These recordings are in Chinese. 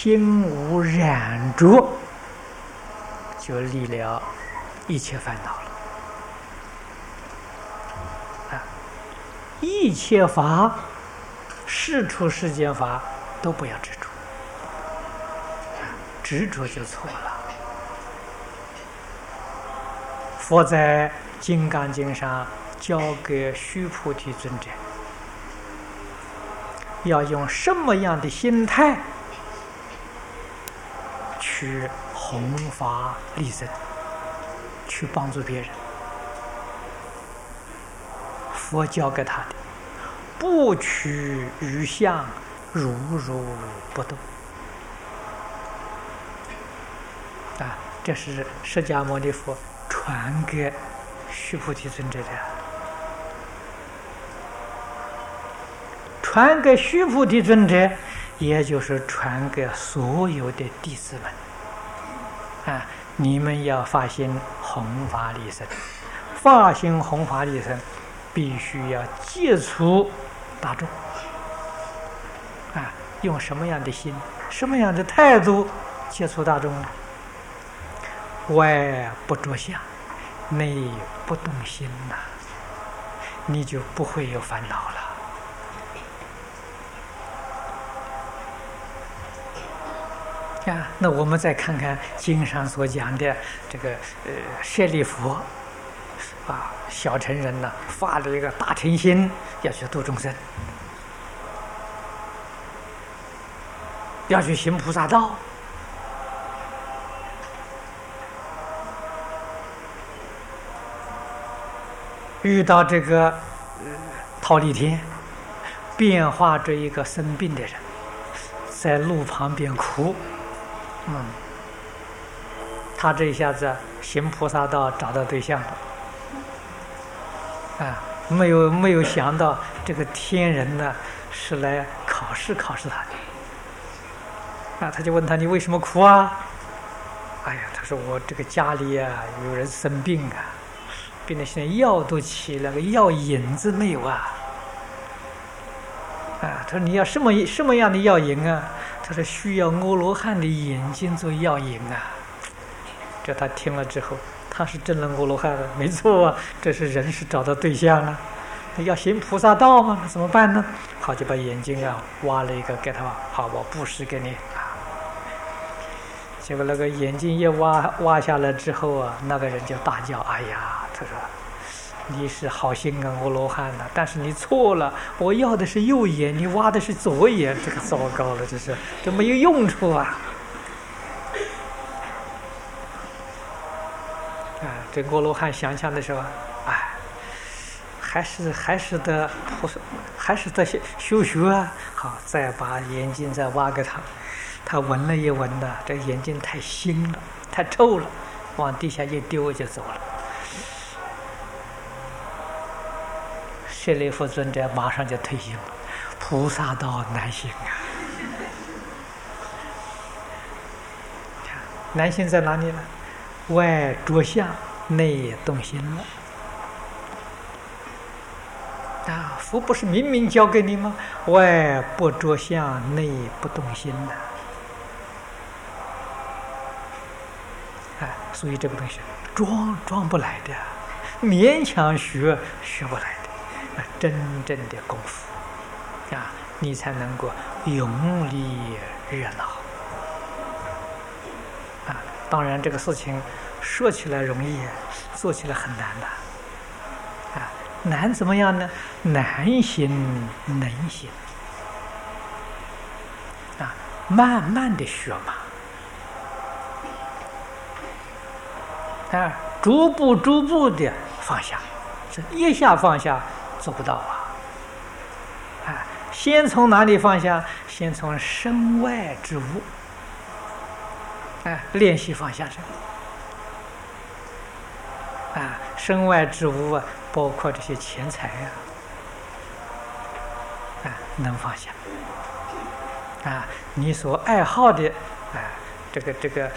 心无染着，就离了一切烦恼了。一切法，世出世间法都不要执着，执着就错了。佛在《金刚经》上教给须菩提尊者，要用什么样的心态去弘法利生，去帮助别人。佛教给他的，不取于相，如如不动。这是释迦牟尼佛传给须菩提尊者的。传给须菩提尊者，也就是传给所有的弟子们。你们要发心弘法利生，发心弘法利生，必须要接触大众。用什么样的心，什么样的态度接触大众呢？外不着相，内不动心呐，你就不会有烦恼了。那我们再看看经上所讲的这个舍利弗小乘人呢，发了一个大乘心，要去度众生，要去行菩萨道。遇到这个忉利天，变化着一个生病的人，在路旁边哭。他这一下子行菩萨道找到对象了。没有想到这个天人呢是来考试他的。他就问他，你为什么哭啊？他说我这个家里有人生病病得现在药都起了，个药引子没有啊？他说你要什么样的药引啊？他说需要阿罗汉的眼睛做药引啊。这他听了之后，他是真的阿罗汉了，没错啊，这是人是找到对象了。要行菩萨道嘛，那怎么办呢？好，就把眼睛挖了一个给他，好，我布施给你结果那个眼睛一挖下来之后那个人就大叫：哎呀，他说你是好心阿罗汉了，但是你错了，我要的是右眼，你挖的是左眼，这个糟糕了，这没有用处啊！这阿罗汉想想的时候，还是得修学啊！好，再把眼睛再挖给他，他闻了一闻这眼睛太腥了，太臭了，往地下一丢就走了。舍利弗尊者马上就退心了，菩萨道难行难行在哪里呢？外着相，内动心了。佛不是明明教给你吗？外不着相，内不动心所以这个东西装不来的，勉强学不来的。真正的功夫你才能够永离热闹当然这个事情说起来容易，做起来很难难怎么样呢？难行能行慢慢的学嘛逐步的放下，这一下放下做不到先从哪里放下？先从身外之物练习放下身外之物包括这些钱财能放下你所爱好的这个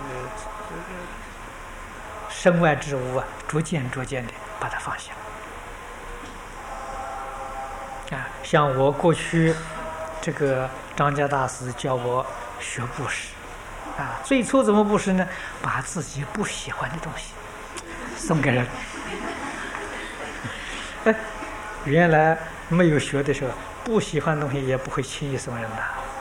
身外之物逐渐的把它放下像我过去这个张家大师教我学布施，最初怎么布施呢？把自己不喜欢的东西送给人。原来没有学的时候，不喜欢的东西也不会轻易送人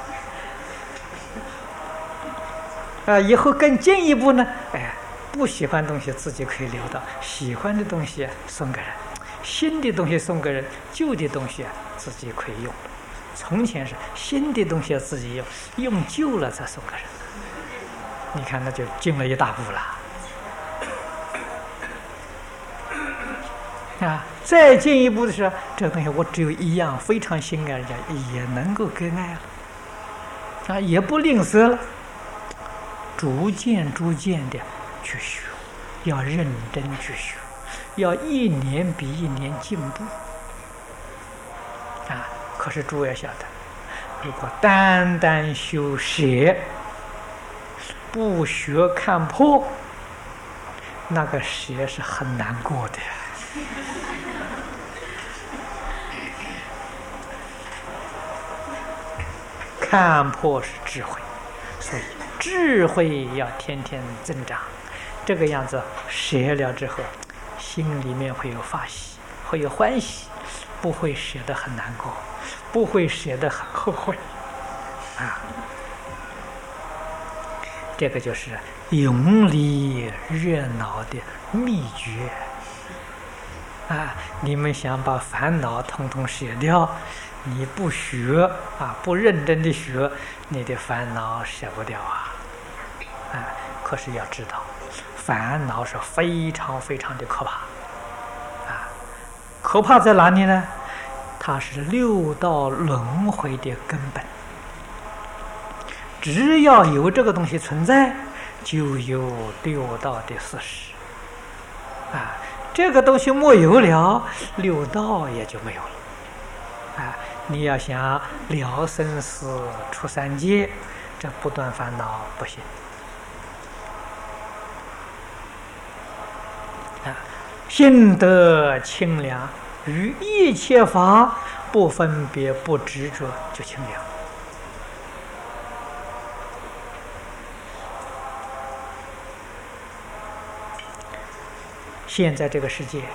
的。以后更进一步呢，不喜欢的东西自己可以留到，喜欢的东西送给人，新的东西送给人，旧的东西自己可以用。从前是新的东西自己用，用旧了再送给人。你看，那就进了一大步了。再进一步的是，这个东西我只有一样，非常心爱人家，也能够给爱了，也不吝啬了，逐渐的去学，要认真去学，要一年比一年进步。可是诸位要晓得，如果单单修舍，不学看破，那个舍是很难过的。看破是智慧，所以智慧要天天增长。这个样子舍了之后，心里面会有法喜，会有欢喜，不会舍得很难过，不会舍得很后悔。这个就是永离热闹的秘诀。你们想把烦恼统统舍掉，你不学不认真的学，你的烦恼舍不掉可是要知道，烦恼是非常非常的可怕可怕在哪里呢？它是六道轮回的根本。只要有这个东西存在，就有六道的事实这个东西没有了，六道也就没有了你要想了生死出三界，这不断烦恼不行心得清凉，于一切法不分别不执着，就清凉。现在这个世界，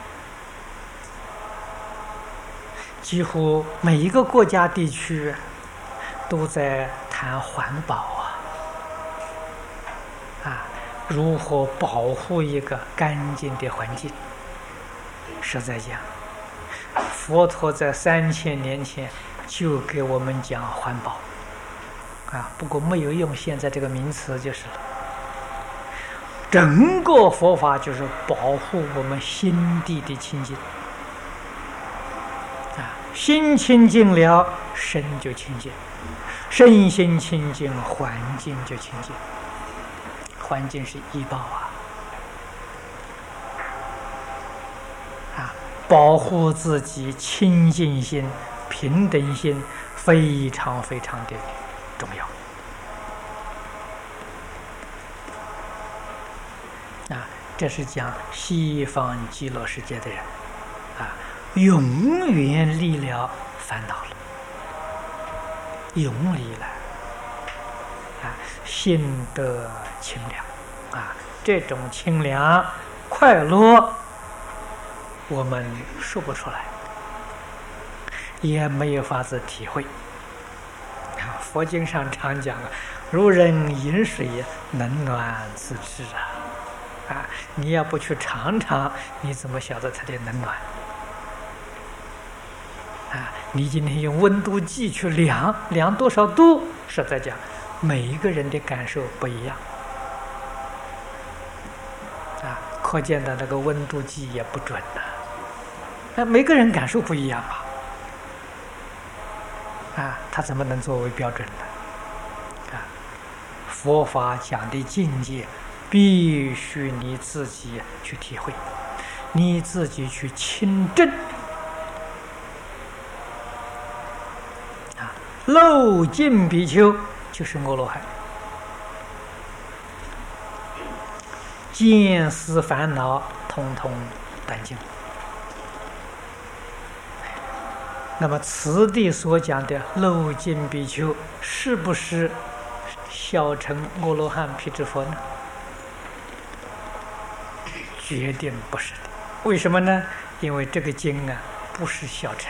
几乎每一个国家地区都在谈环保如何保护一个干净的环境。实在讲，佛陀在3000年前就给我们讲环保不过没有用现在这个名词就是了。整个佛法就是保护我们心地的清净心清净了，身就清净，身心清净，环境就清净。环境是依报保护自己清净心、平等心，非常非常的重要这是讲西方极乐世界的人永远离了烦恼了，永离了心得清凉这种清凉快乐我们说不出来，也没有法子体会佛经上常讲如人饮水，冷暖自知你要不去尝尝，你怎么晓得它的冷暖你今天用温度计去量多少度，实在讲每一个人的感受不一样可见的那个温度计也不准每个人感受不一样他怎么能作为标准呢佛法讲的境界必须你自己去体会，你自己去亲证漏尽比丘就是阿罗汉，见思烦恼通通断尽那么此地所讲的漏尽比丘，是不是小乘阿罗汉辟支佛呢？决定不是的。为什么呢？因为这个经啊，不是小乘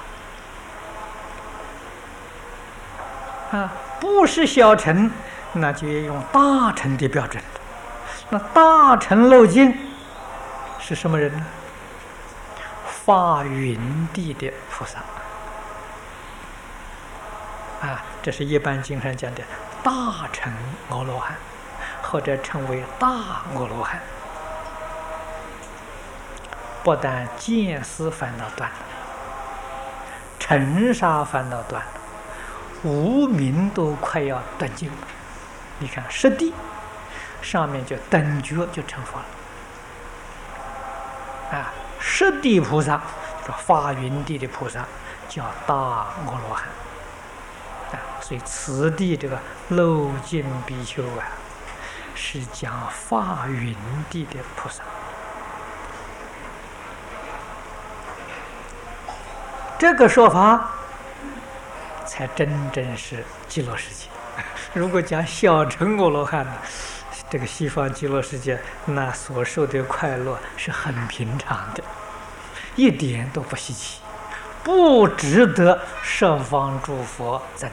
不是小乘，那就要用大乘的标准。那大乘漏尽是什么人呢？发云地的菩萨这是一般经上讲的大乘阿罗汉，或者称为大阿罗汉。不但见思烦恼断了，尘沙烦恼断了，无明都快要断尽了。你看十地上面就等觉就成佛了十地菩萨，说发云地的菩萨叫大阿罗汉所以此地这个漏尽比丘是讲发云地的菩萨。这个说法才真正是极乐世界。如果讲小乘阿罗汉呢，这个西方极乐世界那所受的快乐是很平常的，一点都不稀奇，不值得十方诸佛赞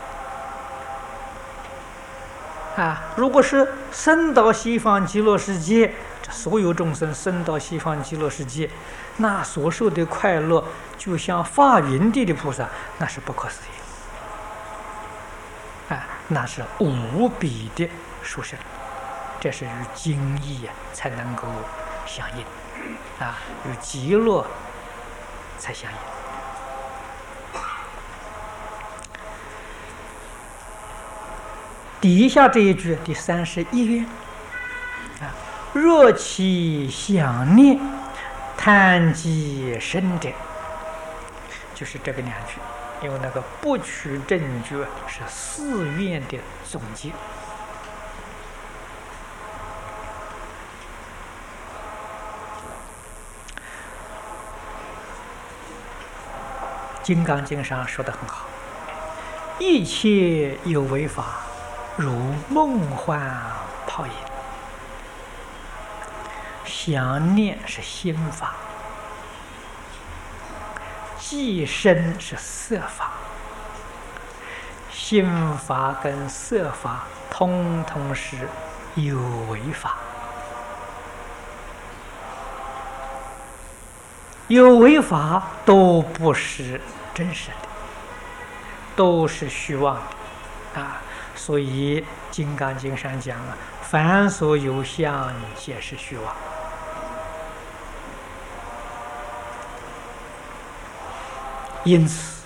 叹如果是生到西方极乐世界，这所有众生生到西方极乐世界，那所受的快乐就像发云地的菩萨，那是不可思议那是无比的殊胜，这是与经义才能够相应与极乐才相应。底下这一句第31愿若其想念贪积深者，就是这个两句，因为那个不取正觉是4愿的总结。金刚经上说得很好，一切有为法，如梦幻泡影。想念是心法，即身是色法，心法跟色法通通是有为法。有为法都不是真实的，都是虚妄的所以《金刚经》上讲凡所有相，皆是虚妄。因此，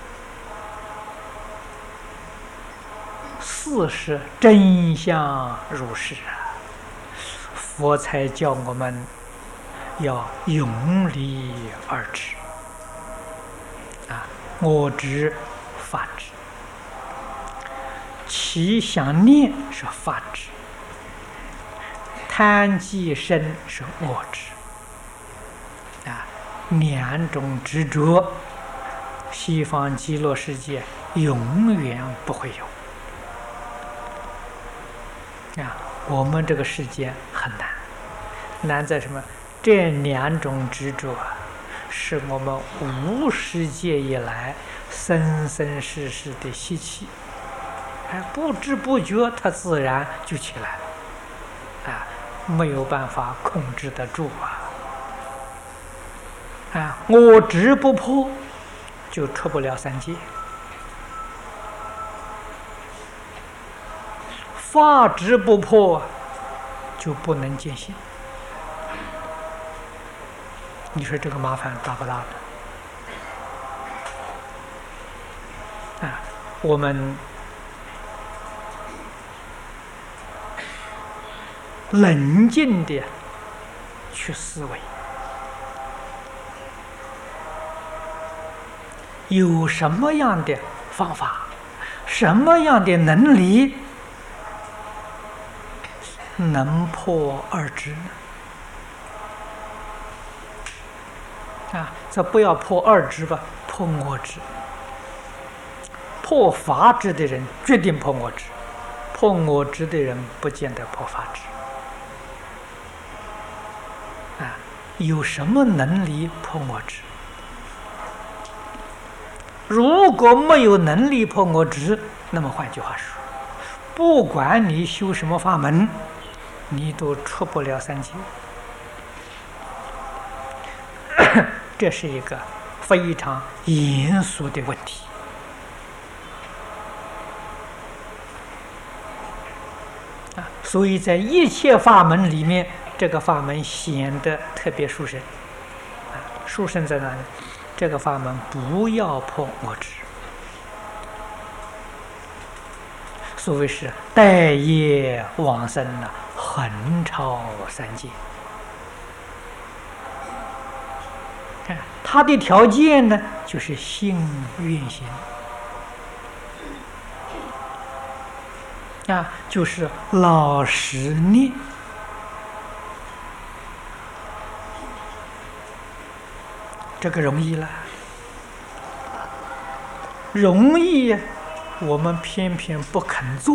事实真相如是佛才叫我们要永离二执我执、法执。其想念是法执，贪积身是我执两种执着，西方极乐世界永远不会有我们这个世界很难，难在什么？这两种执着是我们无世界以来生生世世的习气不知不觉它自然就起来了没有办法控制得住我执不破，就出不了三界；法执不破，就不能见性。你说这个麻烦大不大的？我们冷静地去思维，有什么样的方法，什么样的能力能破二执呢？这不要破二执吧， 破我执。破法执的人决定破我执，破我执的人不见得破法执。有什么能力破我执？如果没有能力破我执，那么换句话说，不管你修什么法门，你都出不了三界。这是一个非常严肃的问题。所以在一切法门里面，这个法门显得特别殊胜。殊胜在哪里？这个法门不要破我执。所谓是待业往生横超三界。它的条件呢，就是信愿行。就是老实念。这个容易了，容易呀，我们偏偏不肯做，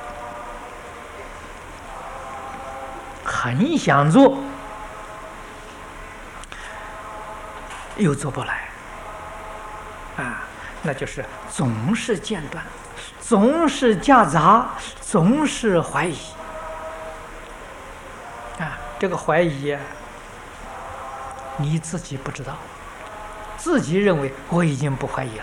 很想做，又做不来，那就是总是间断，总是夹杂，总是怀疑。这个怀疑你自己不知道，自己认为我已经不怀疑了。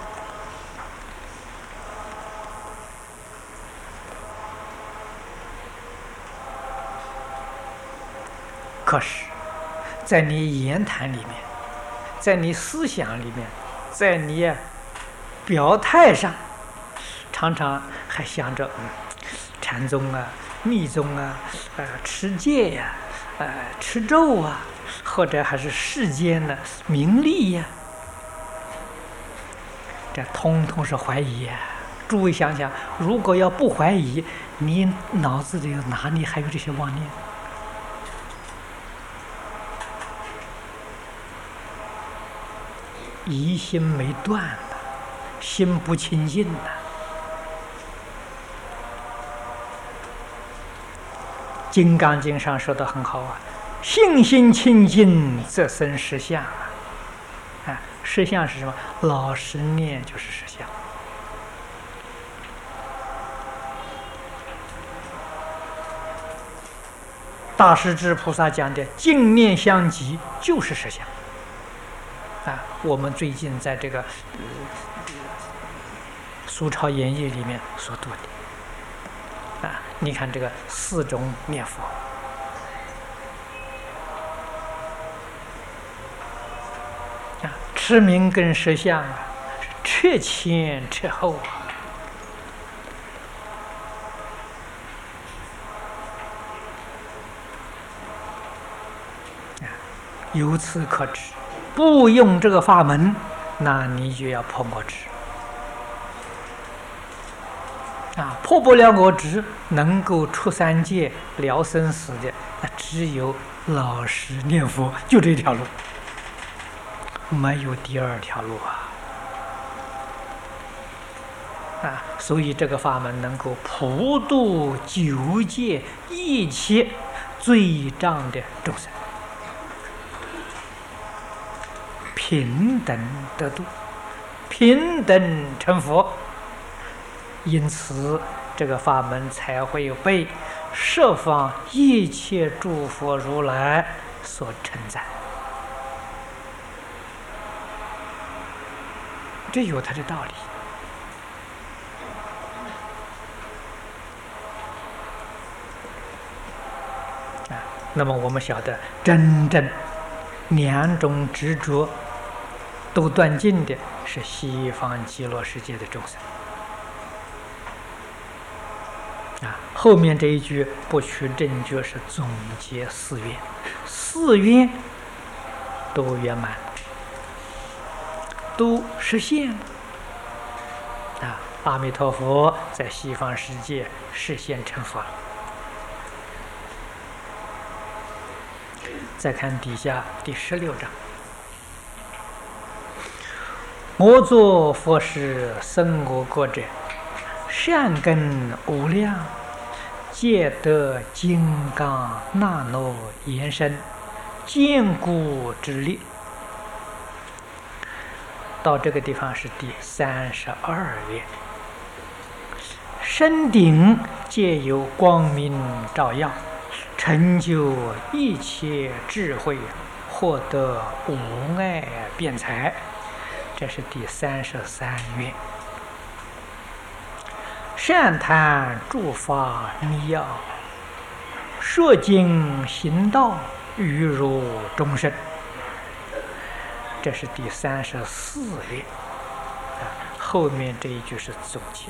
可是，在你言谈里面，在你思想里面，在你表态上，常常还想着禅宗密宗持戒呀，持咒或者还是世间的名利呀，这通通是怀疑呀。诸位想想，如果要不怀疑，你脑子里哪里还有这些妄念？疑心没断心不清净金刚经上说的很好信心清净则生实相实相是什么？老实念就是实相。大势至菩萨讲的净念相继就是实相我们最近在这个苏超演义里面所读的你看这个4种念佛持名跟实相彻前彻后由此可知，不用这个法门，那你就要破我执破不了我执，能够出三界了生死的，那只有老实念佛，就这条路，没有第二条路所以这个法门能够普度九界一切罪障的众生，平等得度，平等成佛。因此这个法门才会被十方一切诸佛如来所称赞，这有它的道理那么我们晓得真正2种执着都断尽的是西方极乐世界的众生后面这一句不取正觉是总结4愿都圆满，都实现阿弥陀佛在西方世界实现成佛了。再看底下第16章， 我作佛事生我国者，善根无量，皆得金刚那诺延伸，坚固之力。到这个地方是第32愿。身顶皆有光明照耀，成就一切智慧，获得无碍辩才。这是第33愿。善谈诸法密要，说经行道，欲入众生。这是第34愿。后面这一句是总结。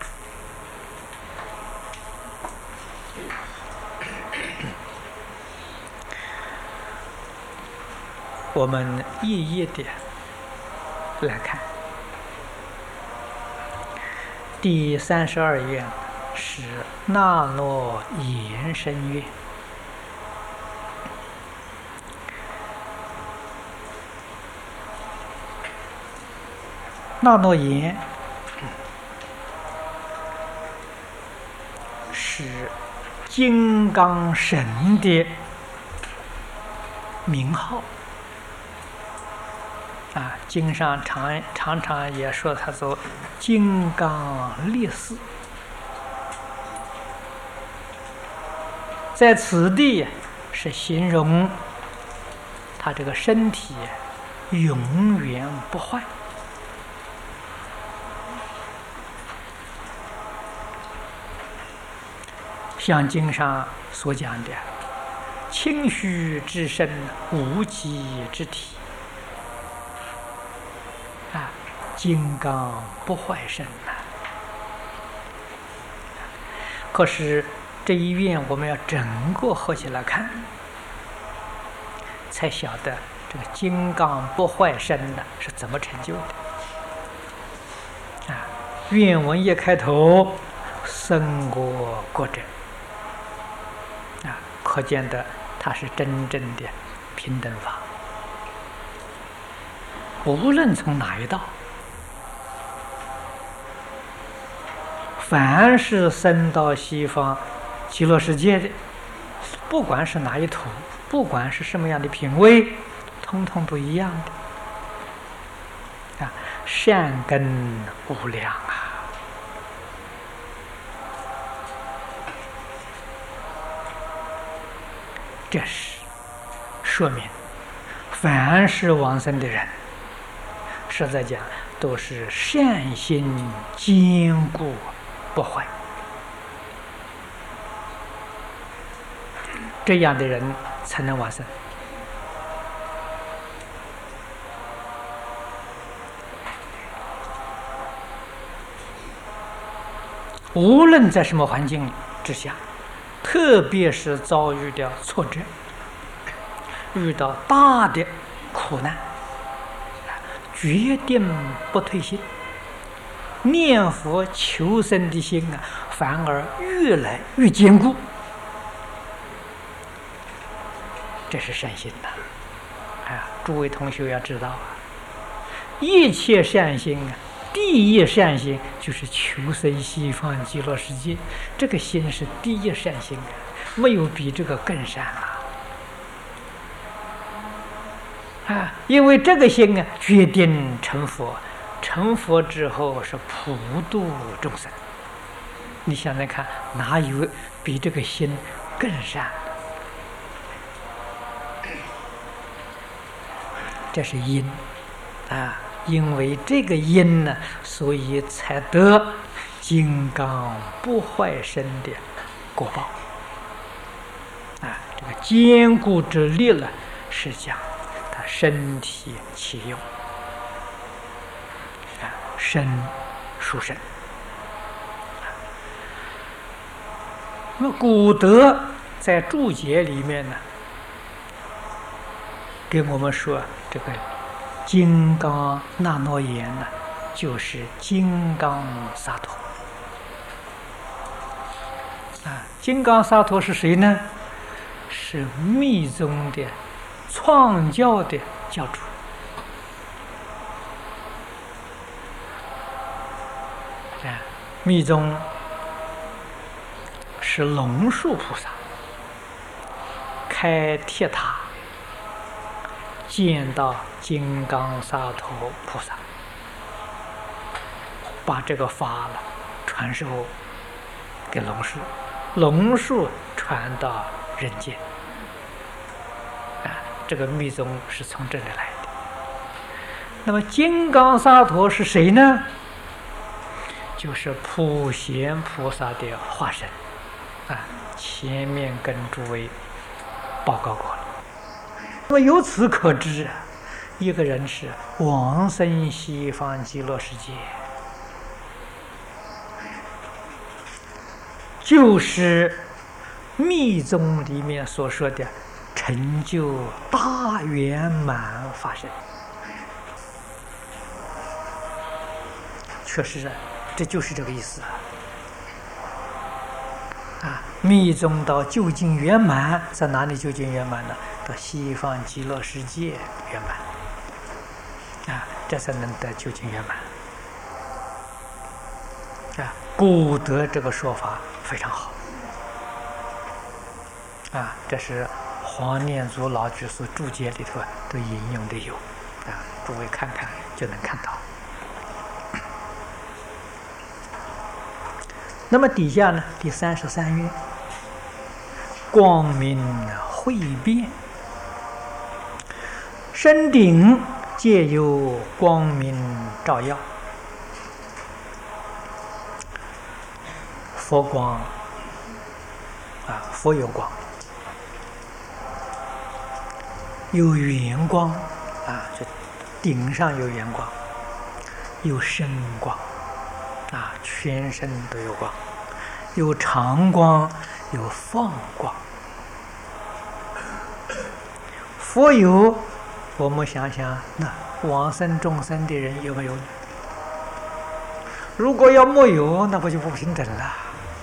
我们一一的来看。第32愿是那诺延伸愿。那诺延是金刚神的名号啊，经上常常也说他做金刚力士。在此地是形容他这个身体永远不坏。像经上所讲的，清虚之身，无极之体，金刚不坏身呐。可是这一愿我们要整个合起来看，才晓得这个金刚不坏身呢是怎么成就的。愿文一开头，生我国者。可见的，它是真正的平等法。无论从哪一道，凡是生到西方极乐世界的，不管是哪一土，不管是什么样的品位，通通都一样的。善根无量啊！这是说明，凡是往生的人，实在讲都是善心坚固不坏。这样的人才能往生。无论在什么环境之下，特别是遭遇到挫折，遇到大的苦难，决定不退心，念佛求生的心反而越来越坚固。这是善心呐！诸位同学要知道一切善心第一善心就是求生西方极乐世界，这个心是第一善心没有比这个更善了。因为这个心决定成佛，成佛之后是普度众生。你想想看，哪有比这个心更善？这是因因为这个因呢，所以才得金刚不坏身的果报。这个坚固之力呢，是讲他身体起用，身属身。那么古德在注解里面呢，跟我们说这个金刚那诺言呢，就是金刚萨埵。金刚萨埵是谁呢？是密宗的创教的教主。 密宗是龙树菩萨开铁塔，见到金刚萨埵菩萨，把这个法了传授给龙树，龙树传到人间。这个密宗是从这里来的。那么金刚萨埵是谁呢？就是普贤菩萨的化身。前面跟诸位报告过了。那么由此可知，一个人是往生西方极乐世界，就是密宗里面所说的成就大圆满法身。确实，这就是这个意思密宗到究竟圆满，在哪里究竟圆满呢？到西方极乐世界圆满这才能得究竟圆满故得这个说法非常好这是黄念祖老居士注解里头都引用的有诸位看看就能看到。那么底下呢，第33愿，光明慧遍，身顶皆有光明照耀。佛光佛有光，有圆光就顶上有圆光，有身光全身都有光，有常光，有放光。佛有，我们想想，那往生众生的人有没有？如果要没有，那不就不平等了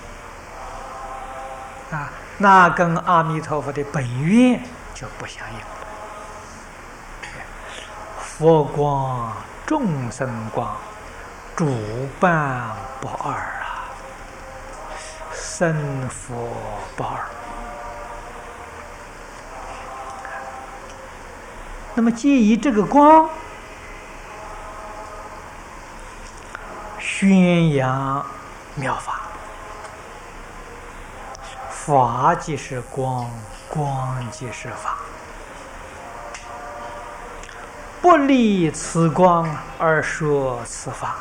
那跟阿弥陀佛的本愿就不相应了。佛光众生光，主伴不二生佛不二。那么借以这个光宣扬妙法，法即是光，光即是法，不离此光而说此法，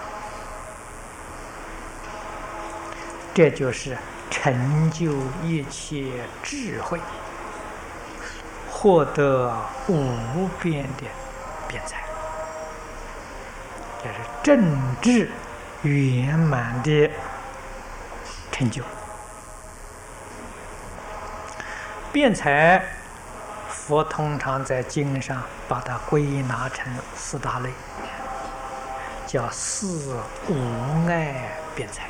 这就是成就一切智慧，获得无边的辩才，这是正智圆满的成就。辩才，佛通常在经上把它归纳成4大类，叫4无碍辩才。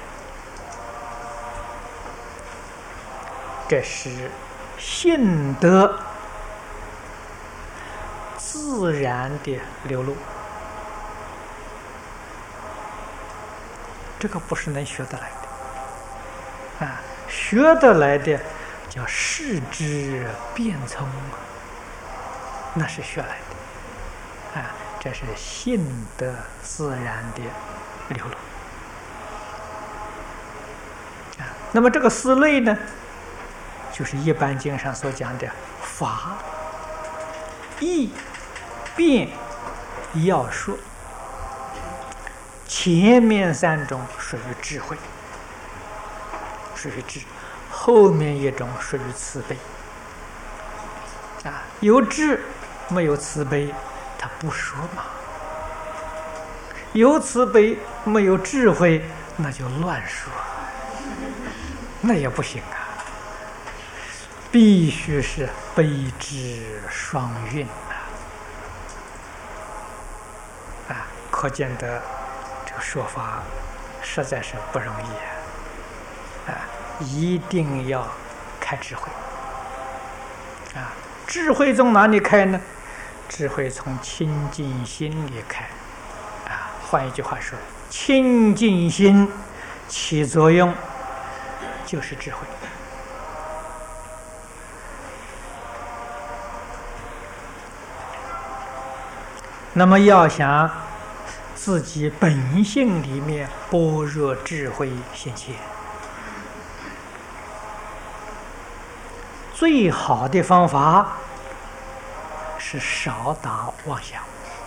这是性德自然的流露，这个不是能学得来的学得来的叫视之变聪，那是学来的这是性德自然的流露那么这个4类呢，就是一般经上所讲的法、义、辩、要说。前面3种属于智慧，属于智；后面1种属于慈悲有智没有慈悲，他不说嘛；有慈悲没有智慧，那就乱说，那也不行必须是悲智双运可见得这个说法实在是不容易一定要开智慧智慧从哪里开呢？智慧从清净心里开换一句话说，清净心起作用，就是智慧。那么要想自己本性里面般若智慧现前，最好的方法是少打妄想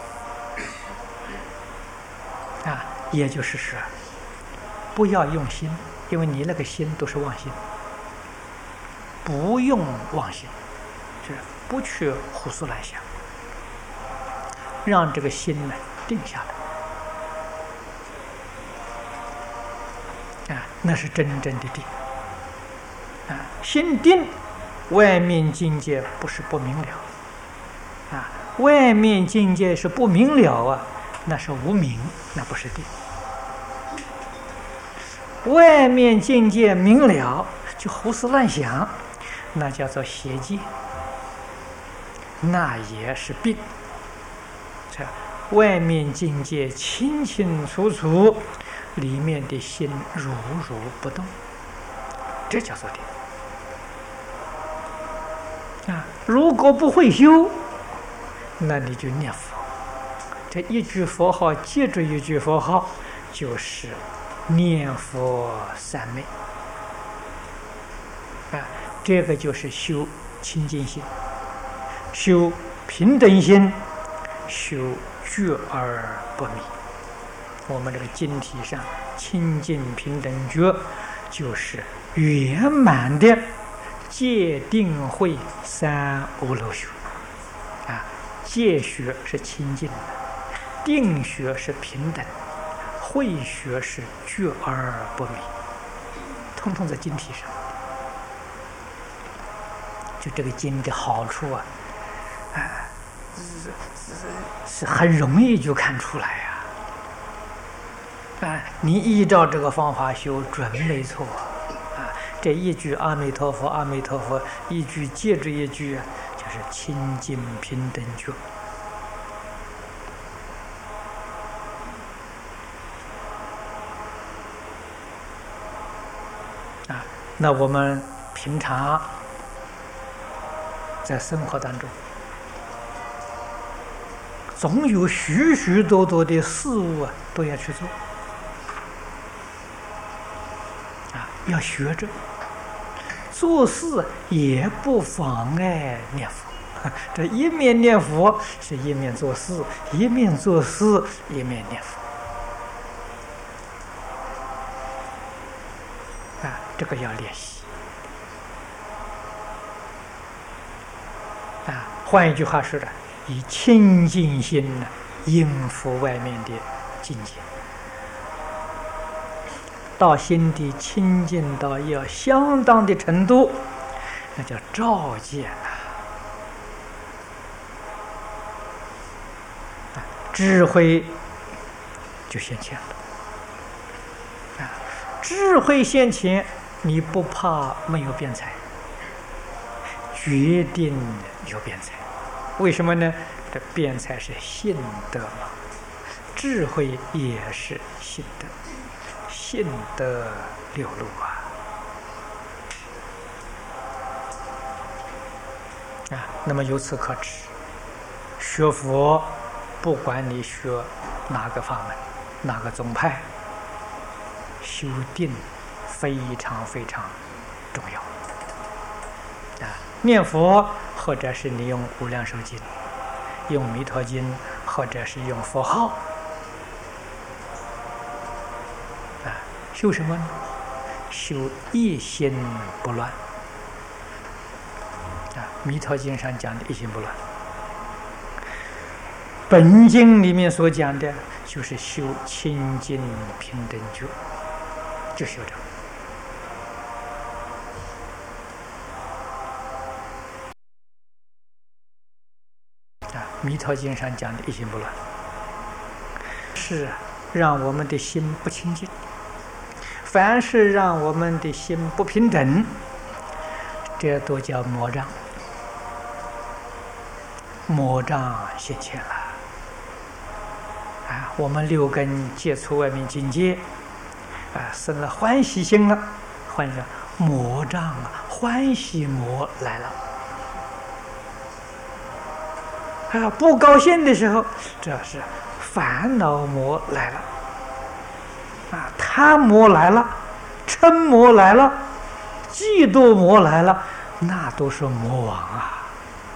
啊，也就是说，不要用心，因为你那个心都是妄心，不用妄心，是不去胡思乱想，让这个心呢定下来啊，那是真正的定啊，心定。外面境界不是不明了啊，外面境界是不明了啊，那是无明，那不是定。外面境界明了，就胡思乱想，那叫做邪见，那也是病。这外面境界清清楚楚，里面的心如如不动，这叫做定。啊，如果不会修，那你就念佛。这一句佛号接着一句佛号，就是念佛三昧。啊，这个就是修清净心，修平等心，修觉而不迷。我们这个经题上清净平等觉，就是圆满的戒定慧三阿罗学啊，戒学是清净的，定学是平等，慧学是觉而不迷，通通在经题上。就这个经的好处啊，是很容易就看出来啊。你依照这个方法修，准没错啊。这一句阿弥陀佛，阿弥陀佛，一句接着一句啊，就是清净平等觉。啊，那我们平常在生活当中，总有许许多多的事物啊，都要去做。啊，要学着做事，也不妨碍念佛。这一面念佛是一面做事，一面做事一面念佛。啊，这个要练习。啊，换一句话说的，以清净心呢应付外面的境界，到心地清净到要相当的程度，那叫照见啊，智慧就现前了。啊，智慧现前，你不怕没有辩才，决定有辩才。为什么呢？这辩才是信德嘛，智慧也是信德，信德流露啊。那么由此可知，学佛不管你学哪个法门，哪个宗派，修定非常非常重要啊。念佛，或者是你用无量寿经，用弥陀经，或者是用佛号啊，修什么呢？修一心不乱啊。弥陀经上讲的一心不乱，本经里面所讲的就是修清净平等觉，就修这个。弥陀经上讲的一心不乱，是让我们的心不清净。凡是让我们的心不平等，这都叫魔障。魔障现前了啊！我们六根接触外面境界， 生了欢喜心了，欢喜魔障啊，欢喜魔来了。不高兴的时候，这是烦恼魔来了。贪魔来了，嗔魔来了，嫉妒魔来了，那都是魔王啊！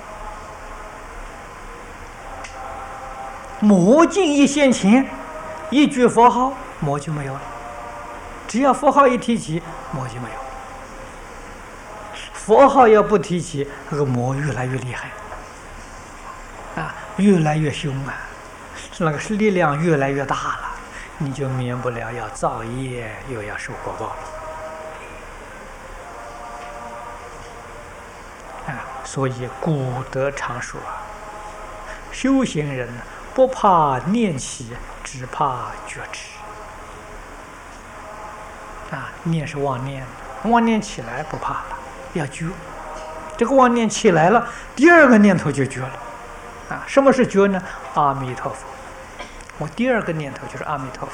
魔境一现前，一句佛号，魔就没有了。只要佛号一提起，魔就没有。佛号要不提起，那个魔越来越厉害，越来越凶啊，那个力量越来越大了，你就免不了要造业，又要受果报了。所以古德常说修行人不怕念起，只怕觉知。念是妄念，妄念起来不怕了，要觉。这个妄念起来了，第二个念头就觉了。什么是觉呢？阿弥陀佛。我第二个念头就是阿弥陀佛，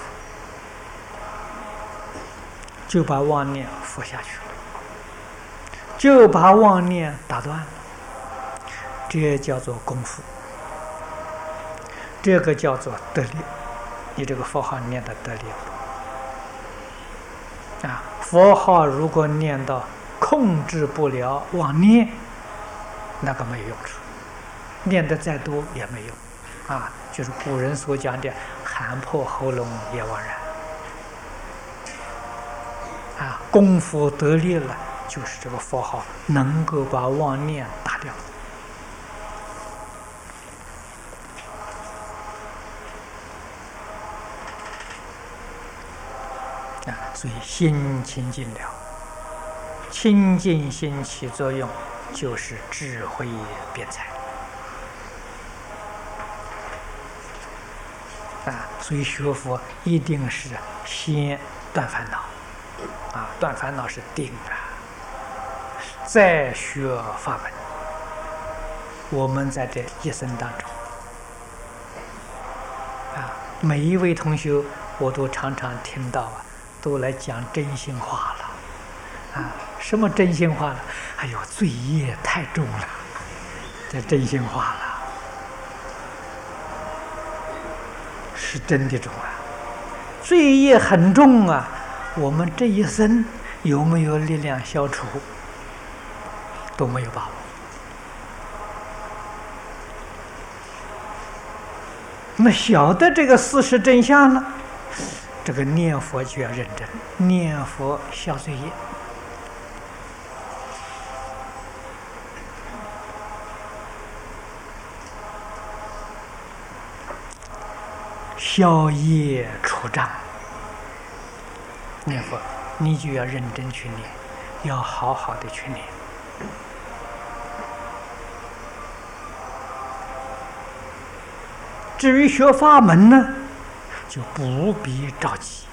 就把妄念伏下去了，就把妄念打断了。这叫做功夫，这个叫做得力。你这个佛号念的得力佛号如果念到控制不了妄念，那个没有用处，念得再多也没用就是古人所讲的喊破喉咙也枉然功夫得力了，就是这个佛号能够把妄念打掉所以心清净了，清净心起作用，就是智慧辩才所以学佛一定是先断烦恼断烦恼是定再学法门。我们在这一生当中每一位同学我都常常听到都来讲真心话了什么真心话了？哎呦，罪业太重了，这真心话了，是真的重罪业很重我们这一生有没有力量消除，都没有把握。那晓得这个事实真相了，这个念佛就要认真，念佛消罪业。消业除障，念佛你就要认真去念，要好好的去念。至于学法门呢，就不必着急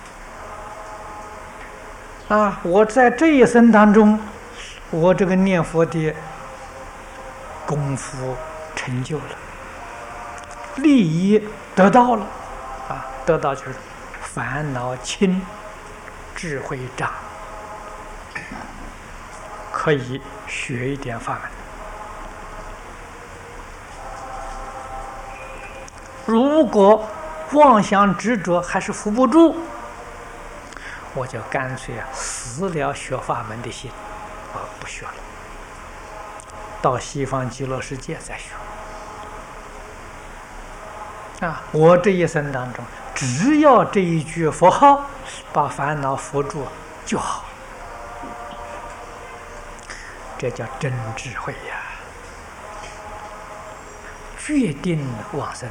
我在这一生当中，我这个念佛的功夫成就了，利益得到了得到就是烦恼轻，智慧长，可以学一点法门。如果妄想执着还是扶不住，我就干脆死了学法门的心，不学了，到西方极乐世界再学。我这一生当中，只要这一句佛号把烦恼扶住就好，这叫真智慧决定往生，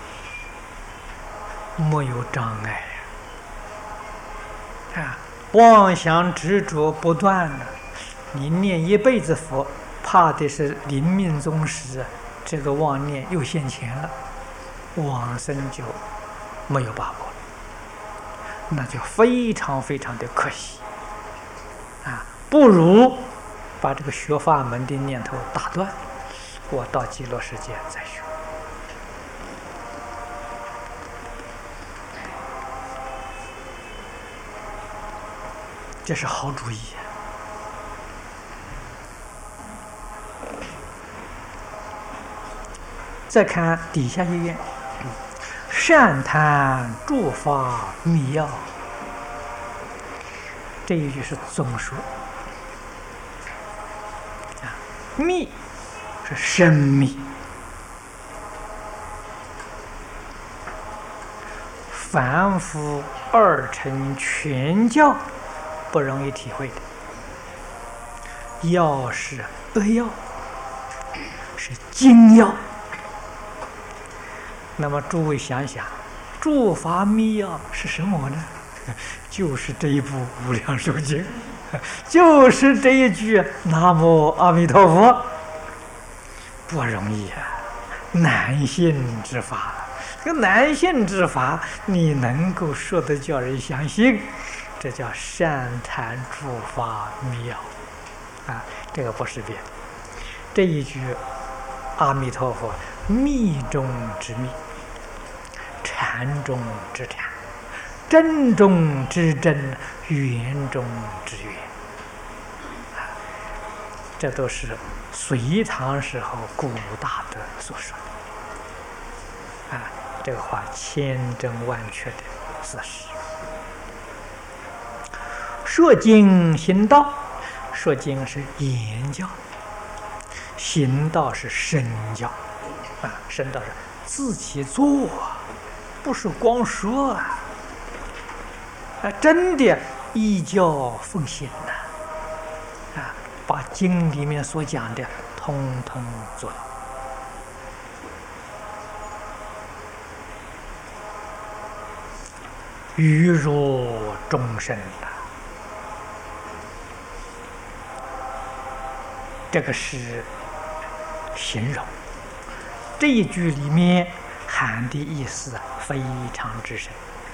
没有障碍妄想执着不断你念一辈子佛，怕的是临命终时这个妄念又现前了，往生就没有把握了，那就非常非常的可惜不如把这个学法门的念头打断，我到极乐世界再学。 这是好主意。再看底下一页，善谈诸法密要，这一句是总说啊，密是深密，凡夫二乘全教不容易体会的。药是恶药，是精药。那么诸位想想，诸法密要是什么呢？就是这一部《无量寿经》，就是这一句“南无阿弥陀佛”，不容易啊，难信之法。这个难信之法，你能够说得叫人相信，这叫善谈诸法密要啊！这个不是别的，这一句阿弥陀佛，密中之密，禅中之禅，真中之真，圆中之圆，这都是隋唐时候古大德所说的啊。这个话千真万确的事实。说经行道，说经是言教，行道是身教啊，身道是自己做，不是光说啊，真的依教奉行呐，啊，把经里面所讲的通通做到。愚若众生啊，这个是形容。这一句里面含的意思非常之深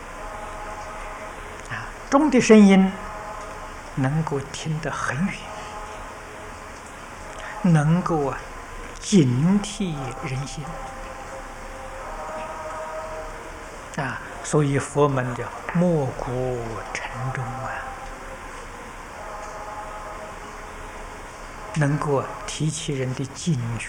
啊，中的声音能够听得很远，能够警惕人心啊。所以佛门叫莫古沉中啊，能够提起人的警觉。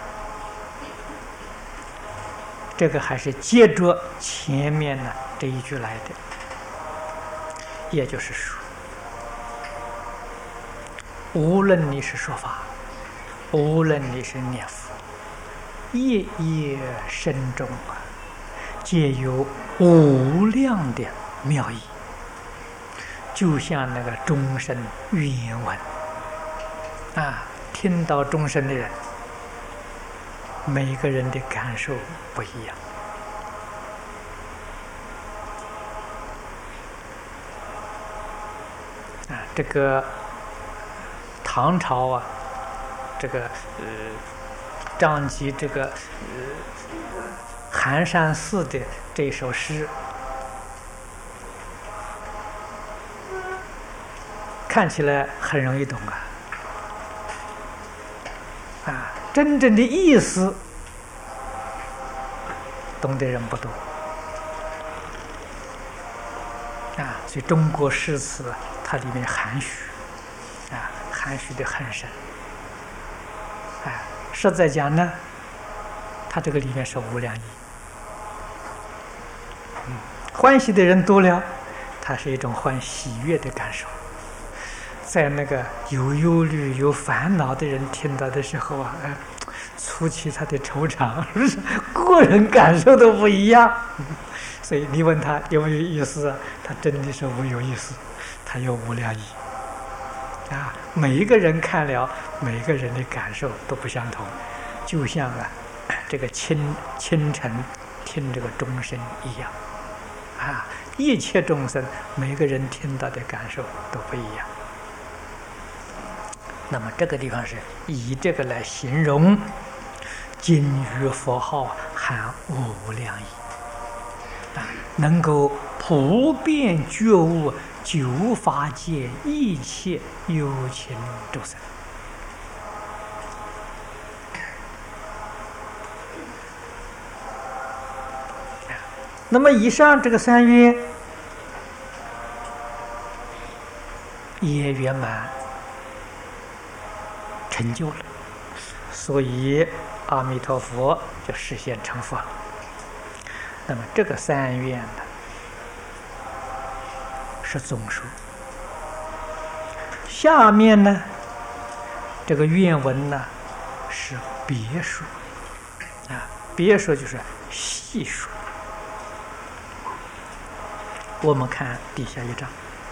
这个还是接着前面呢这一句来的，也就是说，无论你是说法，无论你是念佛，夜夜深中啊，皆有无量的妙义，就像那个钟声原文啊，听到钟声的人，每个人的感受不一样啊。这个唐朝啊，这个张籍这个寒山寺的这首诗，看起来很容易懂啊，真正的意思懂的人不多啊，所以中国诗词它里面含蓄啊，含蓄的很深啊。实在讲呢，它这个里面是无量义。欢喜的人多了，它是一种喜悦的感受。在那个有忧虑、有烦恼的人听到的时候啊，触起他的惆怅，个人感受都不一样。所以你问他有没有意思，他真的是无有意思，他有无量义啊。每一个人看了，每一个人的感受都不相同，就像这个清晨听这个钟声一样啊。一切众生每个人听到的感受都不一样。那么这个地方是以这个来形容经语佛号含无量义啊，能够普遍觉悟九法界一切有情众生。那么以上这个三愿也圆满成就了，所以阿弥陀佛就实现成佛了。那么这个三愿呢，是总数。下面呢，这个愿文呢是别说啊，别说就是细说。我们看底下一章。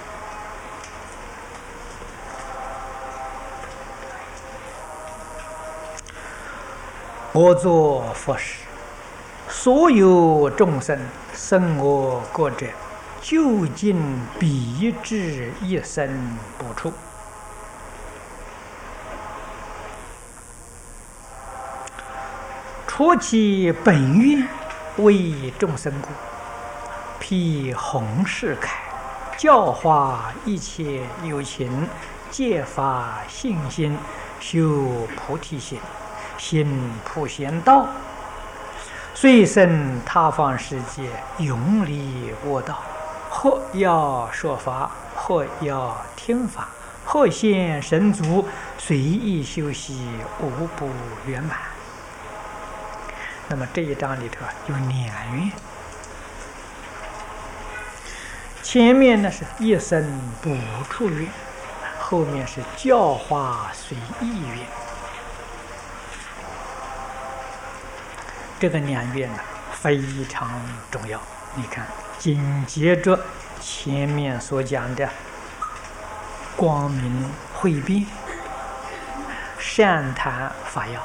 我作佛时，所有众生生我国者，究竟必至一生不处。出其本愿，为众生故，辟弘誓开，教化一切有情，揭发信心，修菩提心，行普贤道，遂生他方世界，永离恶道。或要说法，或要听法，或现神足，随意修习，无不圆满。那么这一章里头有两愿，前面呢是一生不处愿，后面是教化随意愿。这个两愿呢非常重要。你看，紧接着前面所讲的光明慧辩、善谈法要，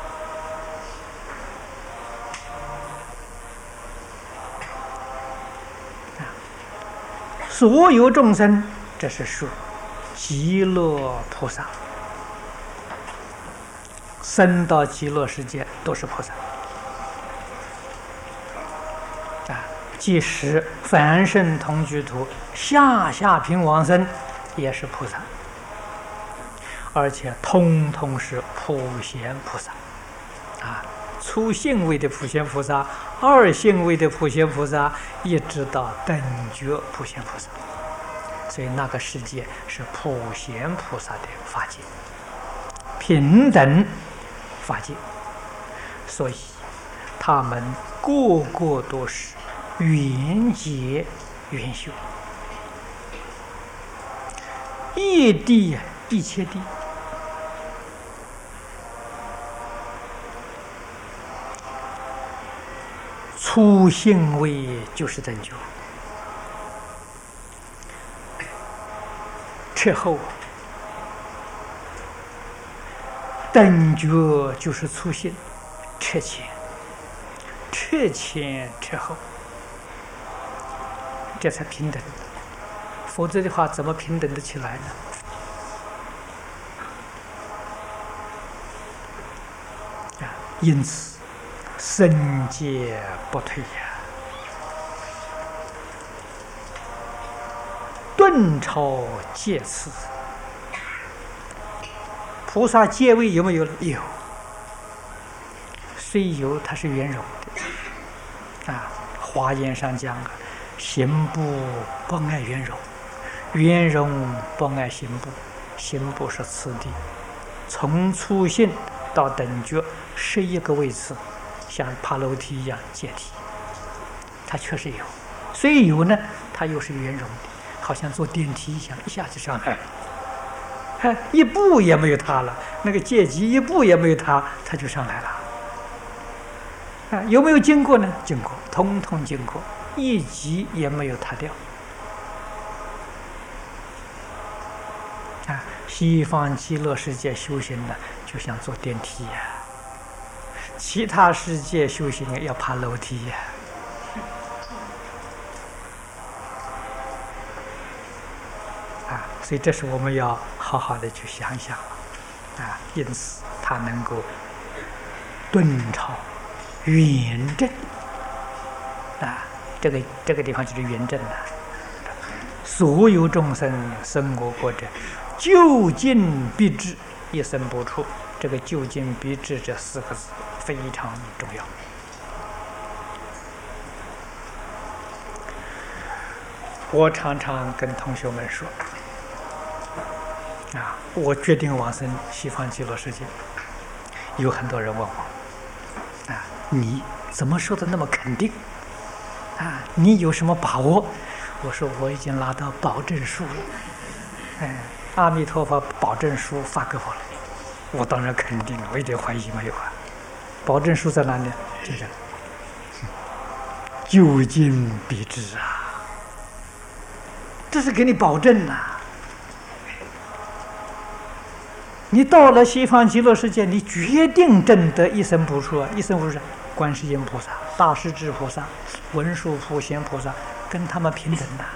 所有众生，这是说极乐菩萨，生到极乐世界都是菩萨。即使凡圣同居土下品往生也是菩萨，而且通通是普贤菩萨啊，初信位的普贤菩萨，二信位的普贤菩萨，一直到等觉普贤菩萨。所以那个世界是普贤菩萨的法界，平等法界，所以他们个个都是缘结缘修，一地一切地，初信位就是等觉，彻后等觉就是初信，彻前，彻前彻后，这才平等，否则的话怎么平等的起来呢？因此生戒不退呀，顿超戒次。菩萨戒位有没有？有，虽有，它是圆融的啊。华严上讲啊，行部不爱圆融，圆融不爱行部，行部是次第。从初信到等觉11个位次，像爬楼梯一样阶梯，它确实有。虽有呢，它又是圆融的，好像坐电梯一样，一下就上来了。一步也没有它了，那个阶级一步也没有它，它就上来了。有没有经过呢？经过，通通经过，一级也没有踏掉。西方极乐世界修行呢，就像坐电梯呀；其他世界修行要爬楼梯呀。所以这是我们要好好的去想想因此它能够顿超圆正这个地方就是圆正了。所有众生生我国者，究竟必至，一生不处。这个究竟必至这4个字非常重要。我常常跟同学们说， 我决定往生西方极乐世界。有很多人问我，你怎么说的那么肯定？你有什么把握？我说我已经拿到保证书了。阿弥陀佛保证书发给我了，我当然肯定了，我一点怀疑没有啊。保证书在哪里？就这，究竟必知啊，这是给你保证啊。你到了西方极乐世界，你决定证得一生不除。一生不除，观世音菩萨、大势至菩萨、文殊普贤菩萨，跟他们平等的，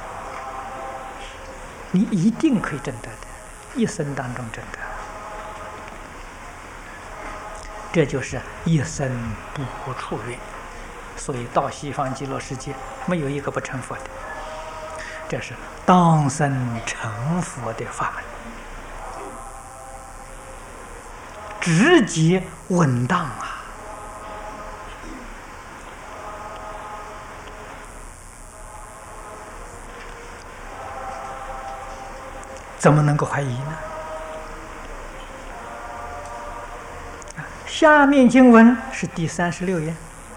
你一定可以证得的，一生当中证得。这就是一生不处愿。所以到西方极乐世界，没有一个不成佛的。这是当生成佛的法门。直接稳当啊！怎么能够怀疑呢？下面经文是第36页，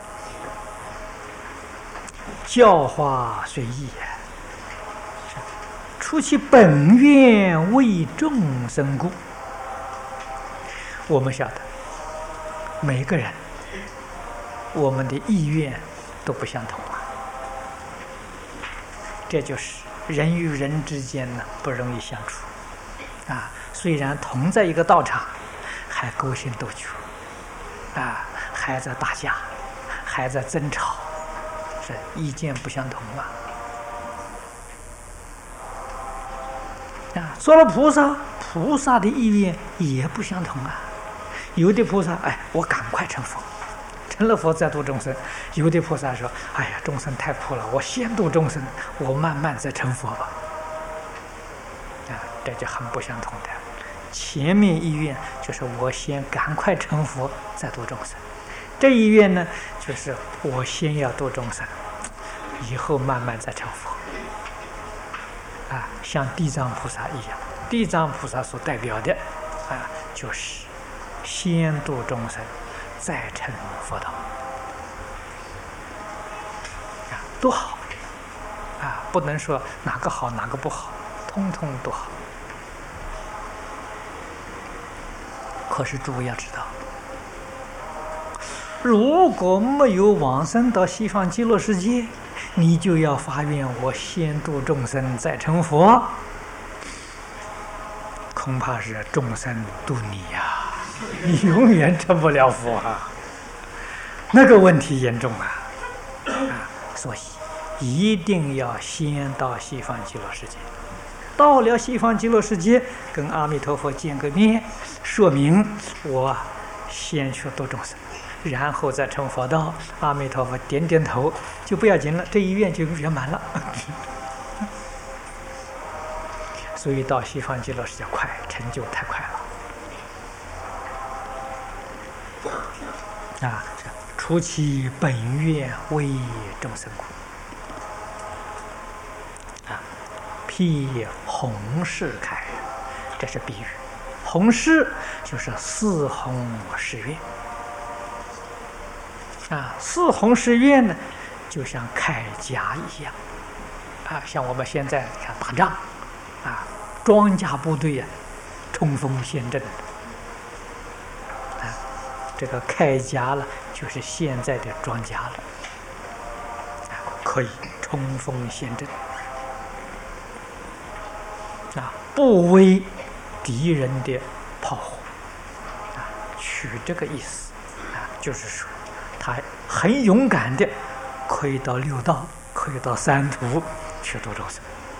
教化随意，出其本愿为众生故。我们晓得，每个人我们的意愿都不相同啊，这就是人与人之间呢不容易相处啊。虽然同在一个道场，还勾心斗角啊，还在打架，还在争吵，是意见不相同啊。做了菩萨，菩萨的意愿也不相同啊。有的菩萨，我赶快成佛，成了佛再度众生；有的菩萨说，众生太苦了，我先度众生，我慢慢再成佛吧。这就很不相同的。前面意愿就是我先赶快成佛，再度众生；这意愿呢，就是我先要度众生，以后慢慢再成佛。像地藏菩萨一样，地藏菩萨所代表的就是先度众生，再成佛道，多好不能说哪个好哪个不好，通通都好。可是诸位要知道，如果没有往生到西方极乐世界，你就要发愿我先度众生再成佛，恐怕是众生度你呀，你永远成不了佛啊，那个问题严重所以一定要先到西方极乐世界。到了西方极乐世界，跟阿弥陀佛见个面，说明我先去度众生，然后再成佛道。阿弥陀佛点点头，就不要紧了，这一愿就圆满了。所以到西方极乐世界快，成就太快了出其本愿为众生故。辟弘誓开，这是比喻。弘誓就是四弘誓愿四弘誓愿呢，就像铠甲一样像我们现在看打仗装甲部队冲锋陷阵这个铠甲了，就是现在的装甲了可以冲锋陷阵不为敌人的炮火取这个意思就是说他很勇敢的可以到六道，可以到三途去度众生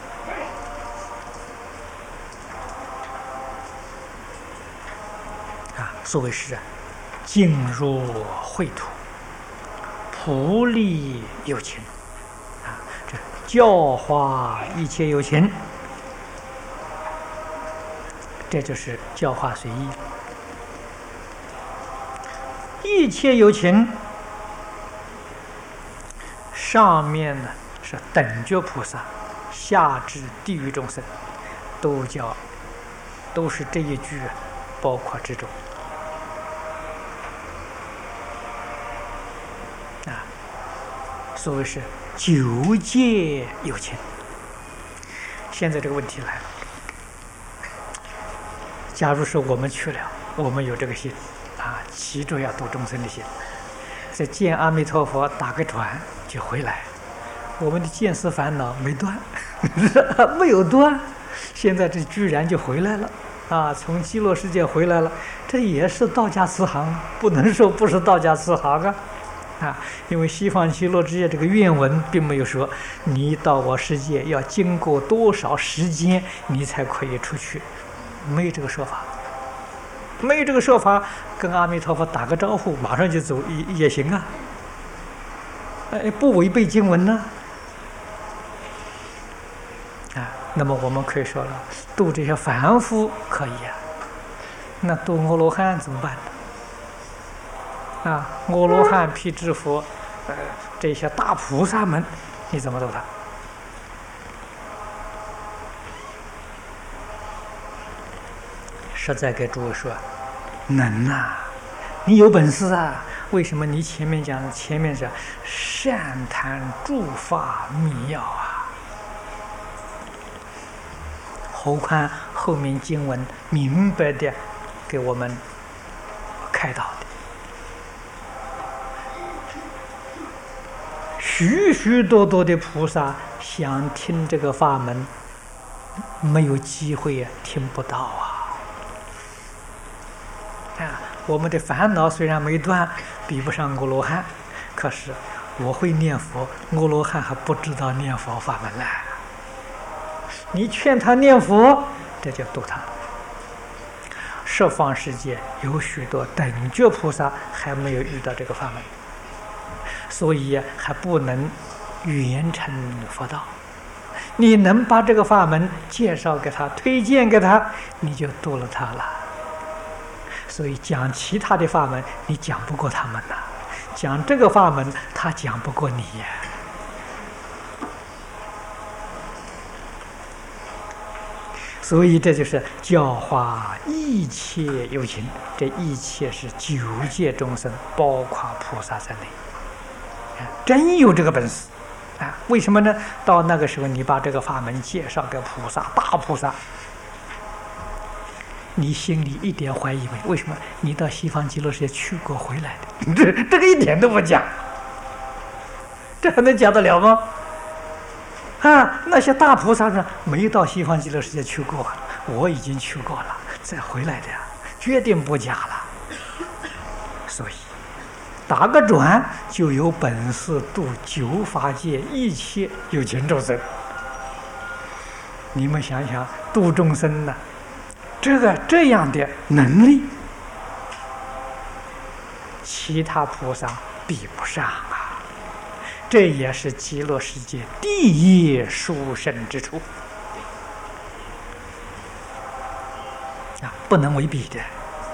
所谓是进入秽土，普利有情这教化一切有情，这就是教化随意。一切有情，上面呢是等觉菩萨，下至地狱众生，都叫都是这一句包括之中。所谓是九界有情。现在这个问题来了，假如说我们去了，我们有这个心急着要度众生的心，在见阿弥陀佛打个转就回来，我们的见思烦恼没断没有断，现在这居然就回来了从极乐世界回来了，这也是道家慈航，不能说不是道家慈航因为西方极乐世界这个愿文并没有说你到我世界要经过多少时间你才可以出去，没有这个说法，没有这个说法，跟阿弥陀佛打个招呼马上就走也行不违背经文呢那么我们可以说了，度这些凡夫可以那度阿罗汉怎么办呢？阿罗汉、辟支佛，这些大菩萨们，你怎么度他？实在给诸位说，能你有本事为什么你前面讲前面是善谈诸法密要何况后面经文明白的给我们开导的。许许多多的菩萨想听这个法门，没有机会听不到我们的烦恼虽然没断，比不上阿罗汉，可是我会念佛，阿罗汉还不知道念佛法门你劝他念佛，这就度他。十方世界有许多等觉菩萨还没有遇到这个法门，所以还不能圆成佛道。你能把这个法门介绍给他，推荐给他，你就度了他了。所以讲其他的法门你讲不过他们讲这个法门他讲不过你所以这就是教化一切有情，这一切是九界众生，包括菩萨在内真有这个本事为什么呢？到那个时候你把这个法门介绍给菩萨，大菩萨，你心里一点怀疑没？为什么？你到西方极乐世界去过回来的这个一点都不讲，这还能讲得了吗？那些大菩萨呢，没到西方极乐世界去过，我已经去过了，再回来的决定不假了。所以打个转就有本事度九法界一切有情众生。你们想想，度众生呢，这样的能力，其他菩萨比不上这也是极乐世界第一殊胜之处不能为比的。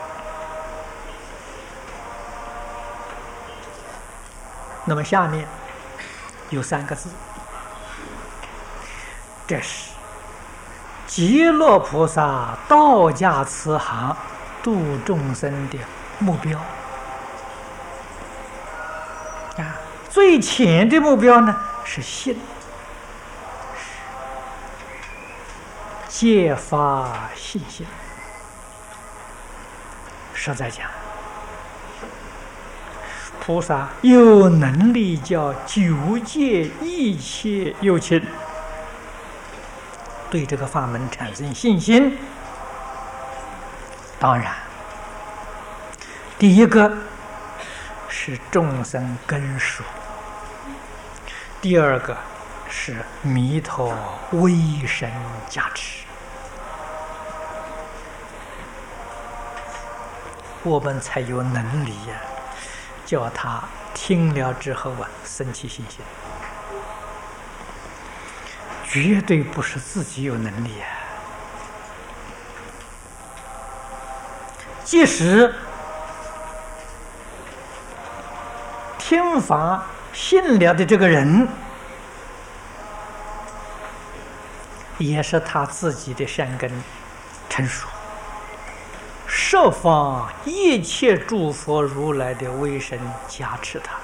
那么下面有3个字，这是极乐菩萨道家慈航度众生的目标最浅的目标呢是信，揭发信心。实在讲，菩萨有能力叫九界一切有情对这个法门产生信心。当然，第一个是众生根属，第二个是弥陀威神加持，我们才有能力叫他听了之后生起信心，绝对不是自己有能力即使听法信了的这个人，也是他自己的善根成熟十方一切诸佛如来的威神加持他，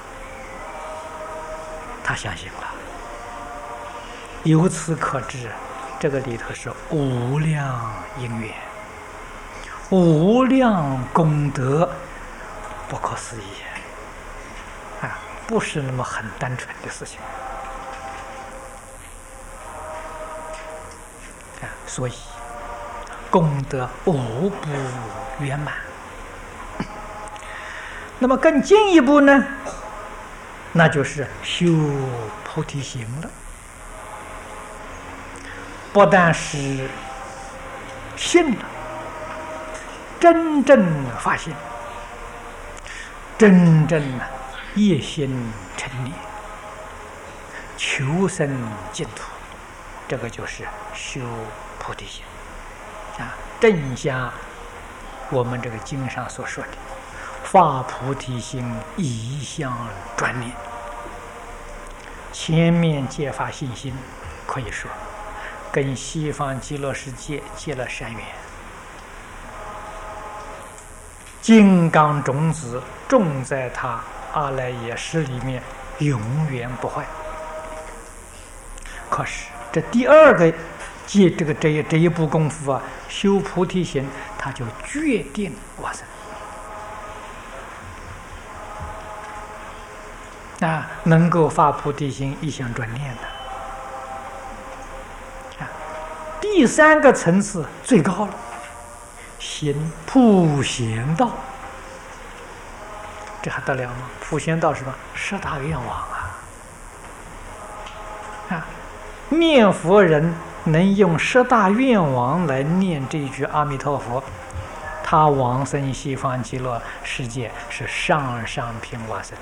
他相信了。由此可知，这个里头是无量因缘、无量功德，不可思议啊！不是那么很单纯的事情啊！所以功德无不圆满。那么更进一步呢，那就是修菩提行了。不但是信了，真正发现，真正一心成念，求生净土，这个就是修菩提心啊！正像我们这个经上所说的，发菩提心，一向专念。前面结发信心，可以说跟西方极乐世界结了善缘，金刚种子种在他阿赖耶识里面，永远不坏。可是这第二个这一步功夫啊，修菩提心，他就决定往生啊，能够发菩提心，一向专念的。第三个层次最高了，行普贤道，这还得了吗？普贤道是什么？十大愿望啊！念佛人能用十大愿望来念这一句阿弥陀佛，他往生西方极乐世界是上上品往生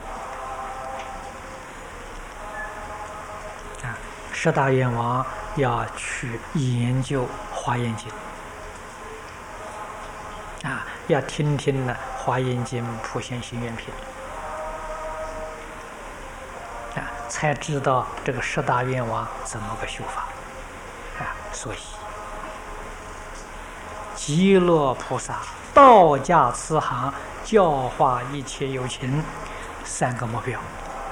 啊！十大愿望要去研究《华严经》啊，要听听呢《华严经》普贤行愿品啊，才知道这个十大愿望怎么个修法啊。所以，极乐菩萨道驾慈航，教化一切有情，三个目标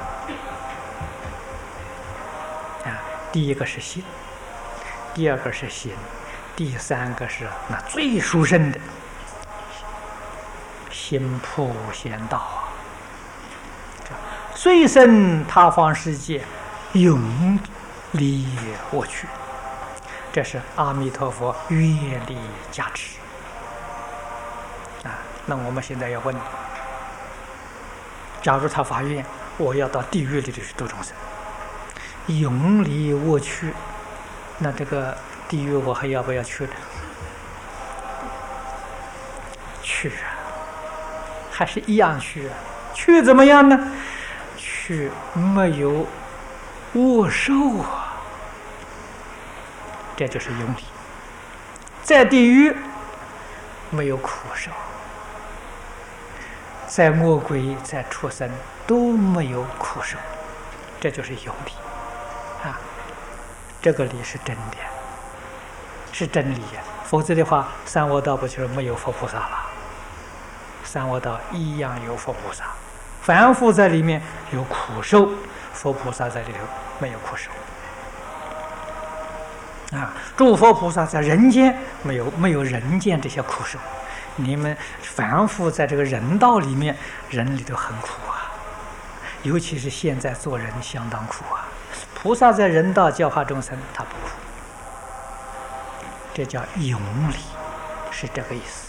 啊。第一个是信。第二个是行，第三个是那最殊胜的行普贤道啊！虽生他方世界，永离我去。这是阿弥陀佛愿力加持啊！那我们现在要问：假如他发愿，我要到地狱里去度众生，永离我去。那这个地狱我还要不要去呢？去啊，还是一样去啊。去怎么样呢？去没有恶受啊，这就是永离。在地狱没有苦受，在恶鬼、在畜生都没有苦受，这就是永离啊。这个理是真的，是真理呀。否则的话，三恶道不就是没有佛菩萨了？三恶道一样有佛菩萨，凡夫在里面有苦受，佛菩萨在里头没有苦受啊。诸佛菩萨在人间没有人间这些苦受，你们凡夫在这个人道里面，人里头很苦啊，尤其是现在做人相当苦啊。菩萨在人道教化众生，他不苦，这叫永离，是这个意思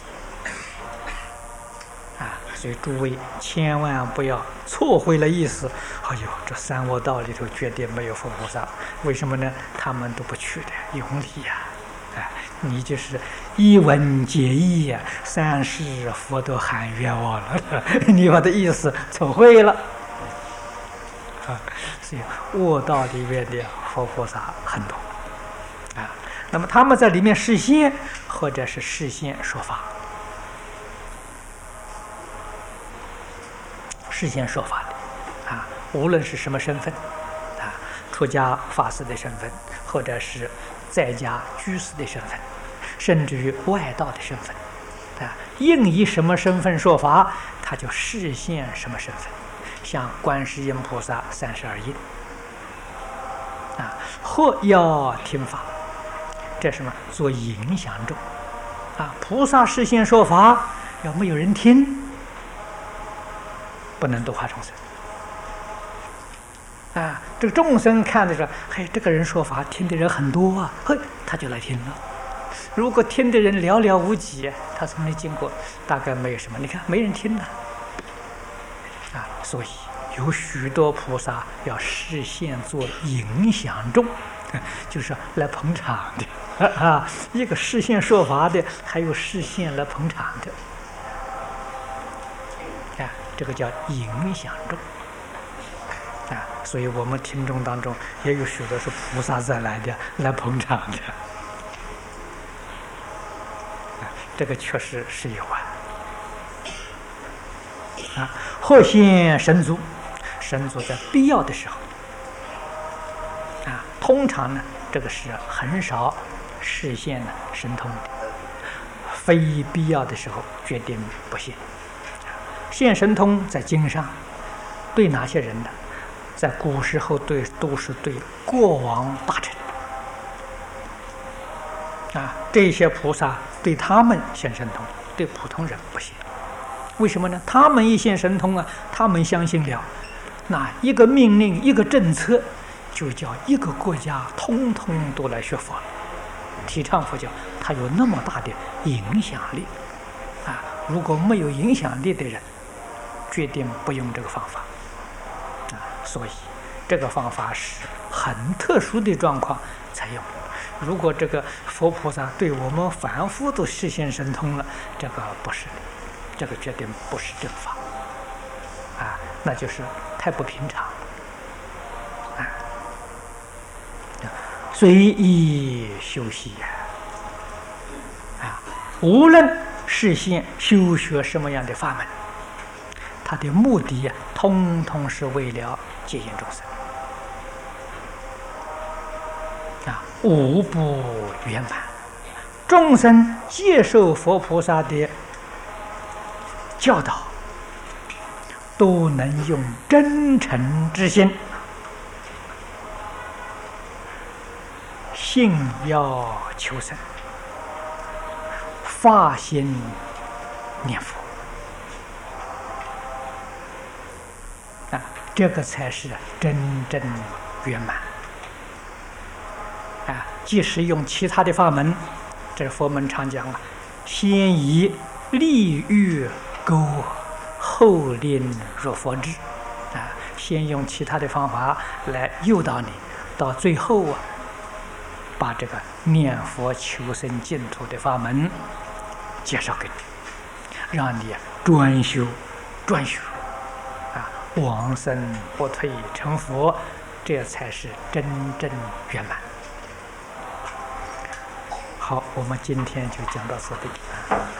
啊。所以诸位千万不要错会了意思。哎呦，这三恶道里头绝对没有佛菩萨，为什么呢？他们都不去的，永离呀！哎，你就是一文解义呀，三世佛都喊冤枉了，你把的意思错会了。啊，所以恶道里面的佛菩萨很多啊。那么他们在里面示现，或者是示现说法，示现说法的啊，无论是什么身份啊，出家法师的身份，或者是在家居士的身份，甚至于外道的身份应以什么身份说法，他就示现什么身份。像观世音菩萨32应或要听法，这什么做影响众菩萨示现说法，要没有人听，不能度化众生这个众生看的说，嘿，这个人说法听的人很多嘿，他就来听了。如果听的人寥寥无几，他从那经过，大概没有什么。你看，没人听了所以有许多菩萨要示现做影响众，就是来捧场的一个示现说法的，还有示现来捧场的这个叫影响众所以我们听众当中也有许多是菩萨再来的，来捧场的这个确实是有或现神足，神足在必要的时候通常呢，这个是很少示现神通的，非必要的时候决定不现。现神通在经上对哪些人呢？在古时候都是对国王大臣这些菩萨对他们现神通，对普通人不现。为什么呢？他们一现神通他们相信了，那一个命令，一个政策，就叫一个国家通通都来学佛了，提倡佛教，它有那么大的影响力如果没有影响力的人，决定不用这个方法所以这个方法是很特殊的状况才用。如果这个佛菩萨对我们凡夫都示现神通了，这个不是，这个决定不是正法那就是太不平常随意修习无论示现修学什么样的法门，他的目的通通是为了接引众生无不圆满。众生接受佛菩萨的教导，都能用真诚之心，信要求生，发心念佛这个才是真正圆满即使用其他的法门，这佛门常讲先以利欲勾我，后令入佛智先用其他的方法来诱导你，到最后把这个念佛求生净土的法门介绍给你，让你专修专学往生不退成佛，这才是真正圆满。好，我们今天就讲到此地。